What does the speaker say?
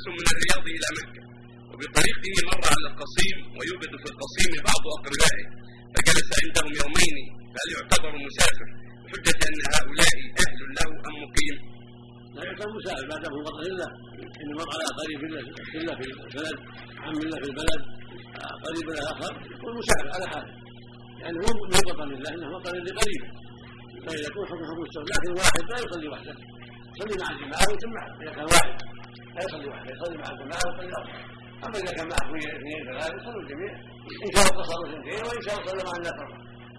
من الرياض إلى مكة، وبطريقه مر على القصيم ويوجد في القصيم بعض أقربائه، فجلس عندهم يومين، فهل يعتبر مسافر بحجة أن هؤلاء أهل له أم مقيم؟ لا يعتبر مسافر بعد له وطن الله، إن مر على قريب له في البلد، عم له في البلد، قريب له آخر، يكون مسافر على حاله، يعني هو من وطن الله إنه وطن لقريبه، فإذا يكون حكم السفر. لكن واحد لا يصلي وحده، يصلي مع الجماعة ويجمع. إذا كان واحد لا يصلي وحده، يصلي مع الجماعة ويصلي أربعة. أما إذا كان معه اثنين ثلاثة يصلوا الجميع، إن شاء الله قصروا اثنتين وإن شاء الله صلى مع الناس أربعة.